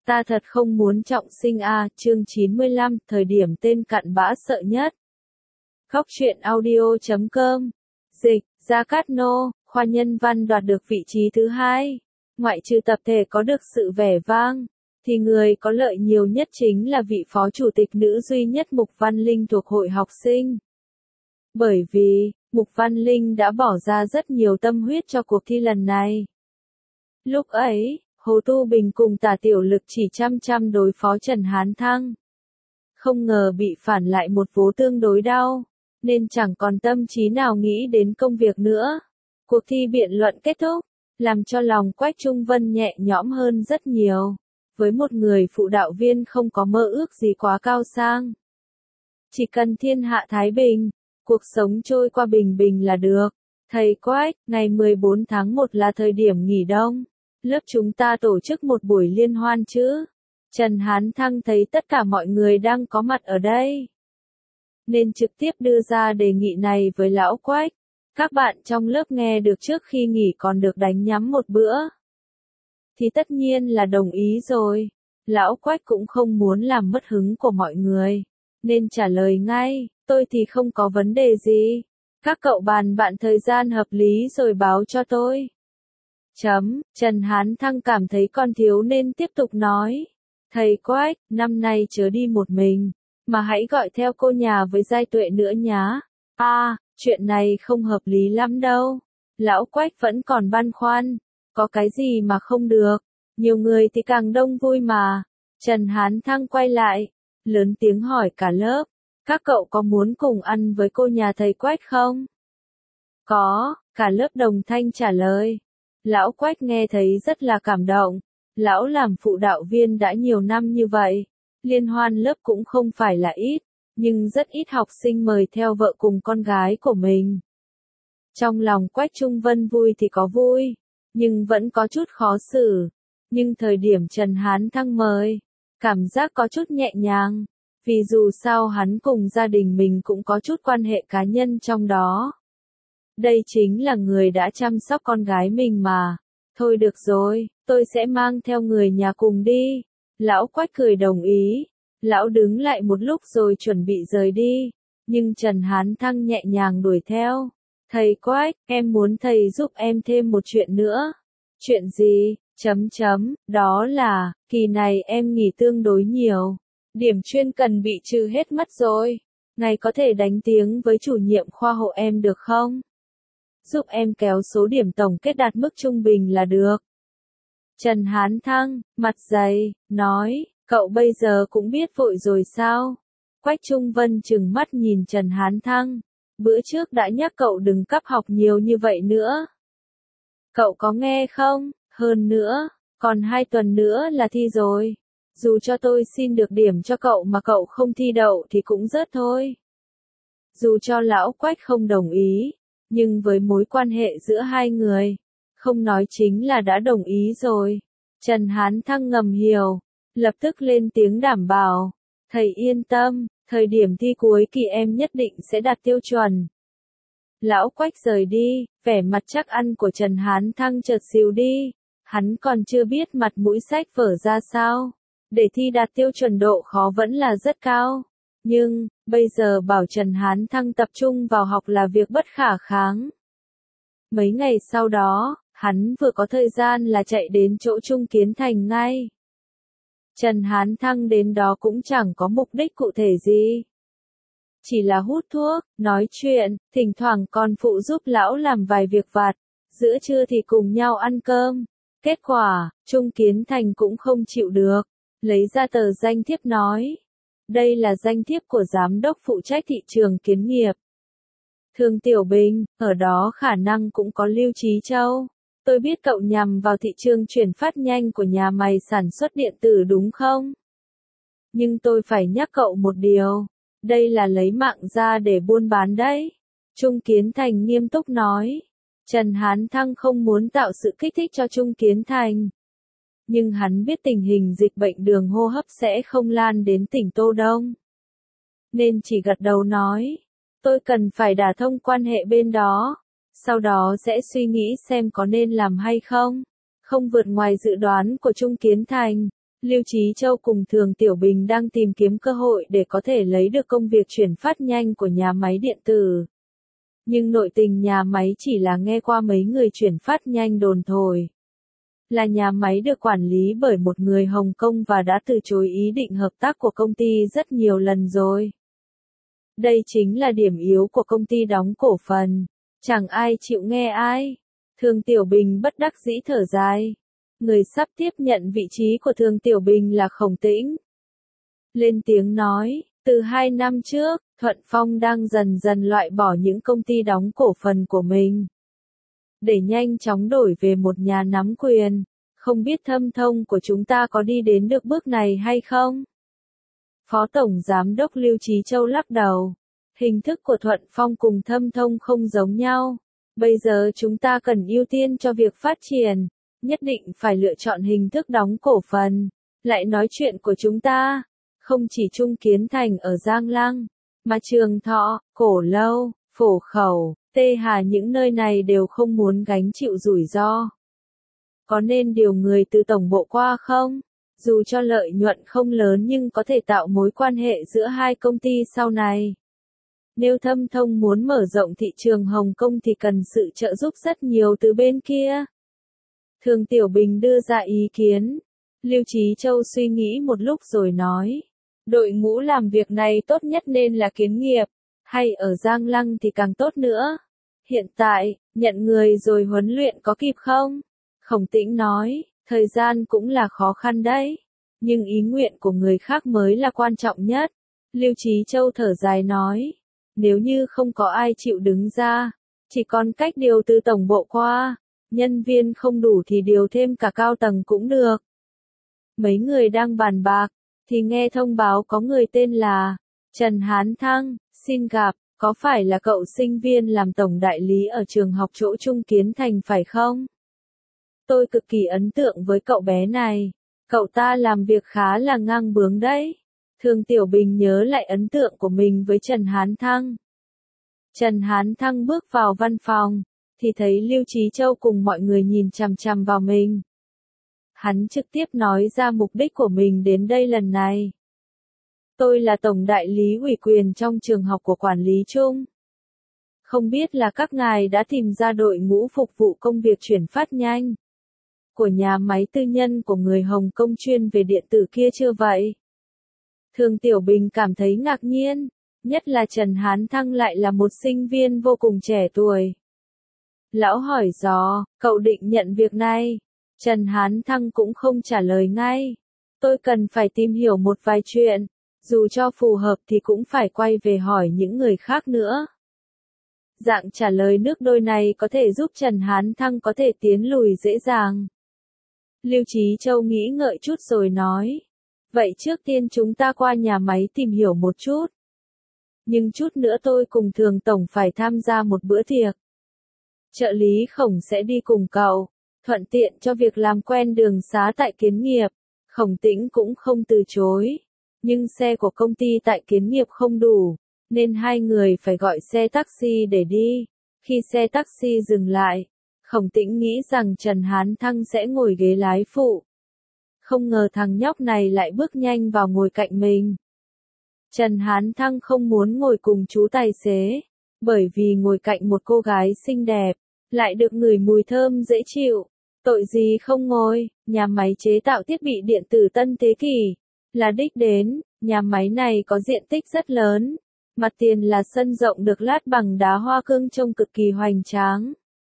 Ta thật không muốn trọng sinh à, chương 95, thời điểm tên cặn bã sợ nhất. Góc truyện audio.com. Dịch, Gia Cát Nô, khoa nhân văn đoạt được vị trí thứ 2. Ngoại trừ tập thể có được sự vẻ vang, thì người có lợi nhiều nhất chính là vị phó chủ tịch nữ duy nhất Mục Văn Linh thuộc hội học sinh. Bởi vì, Mục Văn Linh đã bỏ ra rất nhiều tâm huyết cho cuộc thi lần này. Lúc ấy, Hồ Tu Bình cùng Tả Tiểu Lực chỉ chăm đối phó Trần Hán Thăng. Không ngờ bị phản lại một vố tương đối đau, nên chẳng còn tâm trí nào nghĩ đến công việc nữa. Cuộc thi biện luận kết thúc, làm cho lòng Quách Trung Vân nhẹ nhõm hơn rất nhiều. Với một người phụ đạo viên không có mơ ước gì quá cao sang. Chỉ cần thiên hạ thái bình, cuộc sống trôi qua bình bình là được. Thầy Quách, ngày 14 tháng 1 là thời điểm nghỉ đông. Lớp chúng ta tổ chức một buổi liên hoan chứ. Trần Hán Thăng thấy tất cả mọi người đang có mặt ở đây, nên trực tiếp đưa ra đề nghị này với lão Quách. Các bạn trong lớp nghe được trước khi nghỉ còn được đánh nhắm một bữa, thì tất nhiên là đồng ý rồi. Lão Quách cũng không muốn làm mất hứng của mọi người, nên trả lời ngay, tôi thì không có vấn đề gì. Các cậu bàn bạn thời gian hợp lý rồi báo cho tôi. Trần Hán Thăng cảm thấy còn thiếu nên tiếp tục nói. Thầy Quách, năm nay chớ đi một mình, mà hãy gọi theo cô nhà với Giai Tuệ nữa nhá. Chuyện này không hợp lý lắm đâu. Lão Quách vẫn còn băn khoăn. Có cái gì mà không được, nhiều người thì càng đông vui mà. Trần Hán Thăng quay lại, lớn tiếng hỏi cả lớp. Các cậu có muốn cùng ăn với cô nhà thầy Quách không? Có, cả lớp đồng thanh trả lời. Lão Quách nghe thấy rất là cảm động. Lão làm phụ đạo viên đã nhiều năm như vậy. Liên hoan lớp cũng không phải là ít, nhưng rất ít học sinh mời theo vợ cùng con gái của mình. Trong lòng Quách Trung Vân vui thì có vui, nhưng vẫn có chút khó xử. Nhưng thời điểm Trần Hán Thăng mời, cảm giác có chút nhẹ nhàng, vì dù sao hắn cùng gia đình mình cũng có chút quan hệ cá nhân trong đó. Đây chính là người đã chăm sóc con gái mình mà. Thôi được rồi, tôi sẽ mang theo người nhà cùng đi. Lão Quách cười đồng ý. Lão đứng lại một lúc rồi chuẩn bị rời đi. Nhưng Trần Hán Thăng nhẹ nhàng đuổi theo. Thầy Quách, em muốn thầy giúp em thêm một chuyện nữa. Chuyện gì? Đó là, kỳ này em nghỉ tương đối nhiều. Điểm chuyên cần bị trừ hết mất rồi. Ngài có thể đánh tiếng với chủ nhiệm khoa hộ em được không? Giúp em kéo số điểm tổng kết đạt mức trung bình là được. Trần Hán Thăng, mặt dày, nói, cậu bây giờ cũng biết vội rồi sao? Quách Trung Vân trừng mắt nhìn Trần Hán Thăng. Bữa trước đã nhắc cậu đừng cắp học nhiều như vậy nữa. Cậu có nghe không? Hơn nữa, còn 2 tuần nữa là thi rồi. Dù cho tôi xin được điểm cho cậu mà cậu không thi đậu thì cũng rớt thôi. Dù cho lão Quách không đồng ý, nhưng với mối quan hệ giữa hai người, không nói chính là đã đồng ý rồi. Trần Hán Thăng ngầm hiểu, lập tức lên tiếng đảm bảo. Thầy yên tâm, thời điểm thi cuối kỳ em nhất định sẽ đạt tiêu chuẩn. Lão Quách rời đi, vẻ mặt chắc ăn của Trần Hán Thăng chợt xìu đi. Hắn còn chưa biết mặt mũi sách vở ra sao. Để thi đạt tiêu chuẩn độ khó vẫn là rất cao. Nhưng, bây giờ bảo Trần Hán Thăng tập trung vào học là việc bất khả kháng. Mấy ngày sau đó, hắn vừa có thời gian là chạy đến chỗ Trung Kiến Thành ngay. Trần Hán Thăng đến đó cũng chẳng có mục đích cụ thể gì. Chỉ là hút thuốc, nói chuyện, thỉnh thoảng còn phụ giúp lão làm vài việc vặt. Giữa trưa thì cùng nhau ăn cơm. Kết quả, Trung Kiến Thành cũng không chịu được. Lấy ra tờ danh thiếp nói. Đây là danh thiếp của giám đốc phụ trách thị trường kiến nghiệp. Thương Tiểu Bình, ở đó khả năng cũng có Lưu Trí Châu. Tôi biết cậu nhằm vào thị trường chuyển phát nhanh của nhà mày sản xuất điện tử đúng không? Nhưng tôi phải nhắc cậu một điều. Đây là lấy mạng ra để buôn bán đấy. Trung Kiến Thành nghiêm túc nói. Trần Hán Thăng không muốn tạo sự kích thích cho Trung Kiến Thành. Nhưng hắn biết tình hình dịch bệnh đường hô hấp sẽ không lan đến tỉnh Tô Đông. Nên chỉ gật đầu nói. Tôi cần phải đả thông quan hệ bên đó. Sau đó sẽ suy nghĩ xem có nên làm hay không. Không vượt ngoài dự đoán của Trung Kiến Thành. Lưu Chí Châu cùng Thường Tiểu Bình đang tìm kiếm cơ hội để có thể lấy được công việc chuyển phát nhanh của nhà máy điện tử. Nhưng nội tình nhà máy chỉ là nghe qua mấy người chuyển phát nhanh đồn thổi. Là nhà máy được quản lý bởi một người Hồng Kông và đã từ chối ý định hợp tác của công ty rất nhiều lần rồi. Đây chính là điểm yếu của công ty đóng cổ phần. Chẳng ai chịu nghe ai. Thường Tiểu Bình bất đắc dĩ thở dài. Người sắp tiếp nhận vị trí của Thường Tiểu Bình là Khổng Tĩnh. Lên tiếng nói, từ 2 năm trước, Thuận Phong đang dần dần loại bỏ những công ty đóng cổ phần của mình. Để nhanh chóng đổi về một nhà nắm quyền, không biết Thâm Thông của chúng ta có đi đến được bước này hay không? Phó Tổng Giám đốc Lưu Chí Châu lắc đầu. Hình thức của Thuận Phong cùng Thâm Thông không giống nhau. Bây giờ chúng ta cần ưu tiên cho việc phát triển. Nhất định phải lựa chọn hình thức đóng cổ phần. Lại nói chuyện của chúng ta. Không chỉ Trung Kiến Thành ở Giang Lăng, mà Trường Thọ, Cổ Lâu, Phổ Khẩu, Tê Hà những nơi này đều không muốn gánh chịu rủi ro. Có nên điều người từ tổng bộ qua không? Dù cho lợi nhuận không lớn nhưng có thể tạo mối quan hệ giữa hai công ty sau này. Nếu Thâm Thông muốn mở rộng thị trường Hồng Kông thì cần sự trợ giúp rất nhiều từ bên kia. Thường Tiểu Bình đưa ra ý kiến. Lưu Chí Châu suy nghĩ một lúc rồi nói. Đội ngũ làm việc này tốt nhất nên là Kiến Nghiệp, hay ở Giang Lăng thì càng tốt nữa. Hiện tại, nhận người rồi huấn luyện có kịp không? Khổng Tĩnh nói, thời gian cũng là khó khăn đấy. Nhưng ý nguyện của người khác mới là quan trọng nhất. Lưu Chí Châu thở dài nói. Nếu như không có ai chịu đứng ra, chỉ còn cách điều từ tổng bộ qua. Nhân viên không đủ thì điều thêm cả cao tầng cũng được. Mấy người đang bàn bạc, thì nghe thông báo có người tên là Trần Hán Thăng, xin gặp, có phải là cậu sinh viên làm tổng đại lý ở trường học chỗ Trung Kiến Thành phải không? Tôi cực kỳ ấn tượng với cậu bé này, cậu ta làm việc khá là ngang bướng đấy. Thường Tiểu Bình nhớ lại ấn tượng của mình với Trần Hán Thăng. Trần Hán Thăng bước vào văn phòng, thì thấy Lưu Chí Châu cùng mọi người nhìn chằm chằm vào mình. Hắn trực tiếp nói ra mục đích của mình đến đây lần này. Tôi là tổng đại lý ủy quyền trong trường học của quản lý chung. Không biết là các ngài đã tìm ra đội ngũ phục vụ công việc chuyển phát nhanh của nhà máy tư nhân của người Hồng Kông chuyên về điện tử kia chưa vậy? Thường Tiểu Bình cảm thấy ngạc nhiên, nhất là Trần Hán Thăng lại là một sinh viên vô cùng trẻ tuổi. Lão hỏi dò, cậu định nhận việc này? Trần Hán Thăng cũng không trả lời ngay. Tôi cần phải tìm hiểu một vài chuyện, dù cho phù hợp thì cũng phải quay về hỏi những người khác nữa. Dạng trả lời nước đôi này có thể giúp Trần Hán Thăng có thể tiến lùi dễ dàng. Lưu Chí Châu nghĩ ngợi chút rồi nói. Vậy trước tiên chúng ta qua nhà máy tìm hiểu một chút. Nhưng chút nữa tôi cùng Thường Tổng phải tham gia một bữa tiệc. Trợ lý Khổng sẽ đi cùng cậu, thuận tiện cho việc làm quen đường xá tại Kiến Nghiệp. Khổng Tĩnh cũng không từ chối. Nhưng xe của công ty tại Kiến Nghiệp không đủ, nên hai người phải gọi xe taxi để đi. Khi xe taxi dừng lại, Khổng Tĩnh nghĩ rằng Trần Hán Thăng sẽ ngồi ghế lái phụ. Không ngờ thằng nhóc này lại bước nhanh vào ngồi cạnh mình. Trần Hán Thăng không muốn ngồi cùng chú tài xế, bởi vì ngồi cạnh một cô gái xinh đẹp, lại được ngửi mùi thơm dễ chịu. Tội gì không ngồi, nhà máy chế tạo thiết bị điện tử Tân Thế Kỷ là đích đến, nhà máy này có diện tích rất lớn, mặt tiền là sân rộng được lát bằng đá hoa cương trông cực kỳ hoành tráng.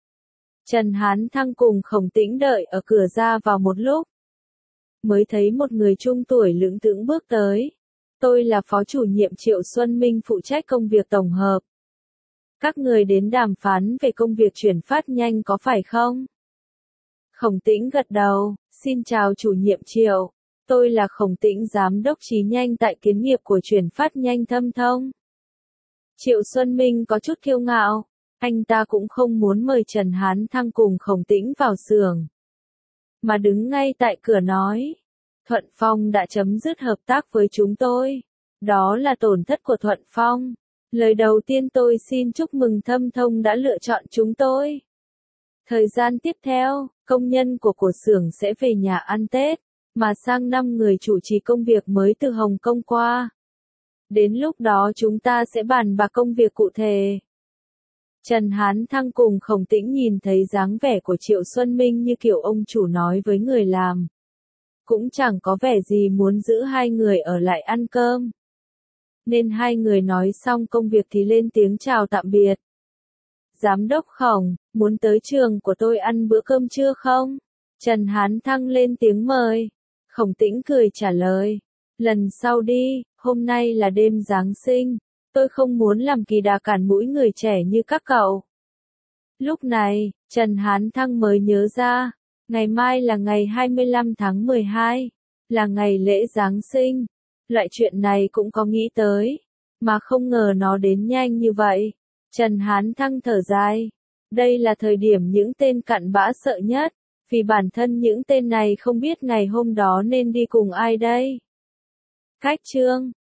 Trần Hán Thăng cùng Khổng Tĩnh đợi ở cửa ra vào một lúc, mới thấy một người trung tuổi lững thững bước tới. Tôi là phó chủ nhiệm Triệu Xuân Minh phụ trách công việc tổng hợp. Các người đến đàm phán về công việc chuyển phát nhanh có phải không? Khổng Tĩnh gật đầu, xin chào chủ nhiệm Triệu. Tôi là Khổng Tĩnh giám đốc trí nhanh tại Kiến Nghiệp của chuyển phát nhanh Thâm Thông. Triệu Xuân Minh có chút kiêu ngạo, anh ta cũng không muốn mời Trần Hán Thăng cùng Khổng Tĩnh vào xưởng, mà đứng ngay tại cửa nói. Thuận Phong đã chấm dứt hợp tác với chúng tôi. Đó là tổn thất của Thuận Phong. Lời đầu tiên tôi xin chúc mừng Thâm Thông đã lựa chọn chúng tôi. Thời gian tiếp theo, công nhân của xưởng sẽ về nhà ăn Tết. mà sang năm người chủ trì công việc mới từ Hồng Kông qua. Đến lúc đó chúng ta sẽ bàn bạc công việc cụ thể. Trần Hán Thăng cùng Khổng Tĩnh nhìn thấy dáng vẻ của Triệu Xuân Minh như kiểu ông chủ nói với người làm. Cũng chẳng có vẻ gì muốn giữ hai người ở lại ăn cơm. Nên hai người nói xong công việc thì lên tiếng chào tạm biệt. Giám đốc Khổng, muốn tới trường của tôi ăn bữa cơm trưa không? Trần Hán Thăng lên tiếng mời. Khổng Tĩnh cười trả lời. Lần sau đi, hôm nay là đêm Giáng sinh. Tôi không muốn làm kỳ đà cản mũi người trẻ như các cậu. Lúc này, Trần Hán Thăng mới nhớ ra, ngày mai là ngày 25 tháng 12, là ngày lễ Giáng sinh. Loại chuyện này cũng có nghĩ tới, mà không ngờ nó đến nhanh như vậy. Trần Hán Thăng thở dài. Đây là thời điểm những tên cặn bã sợ nhất, vì bản thân những tên này không biết ngày hôm đó nên đi cùng ai đây. Cách chương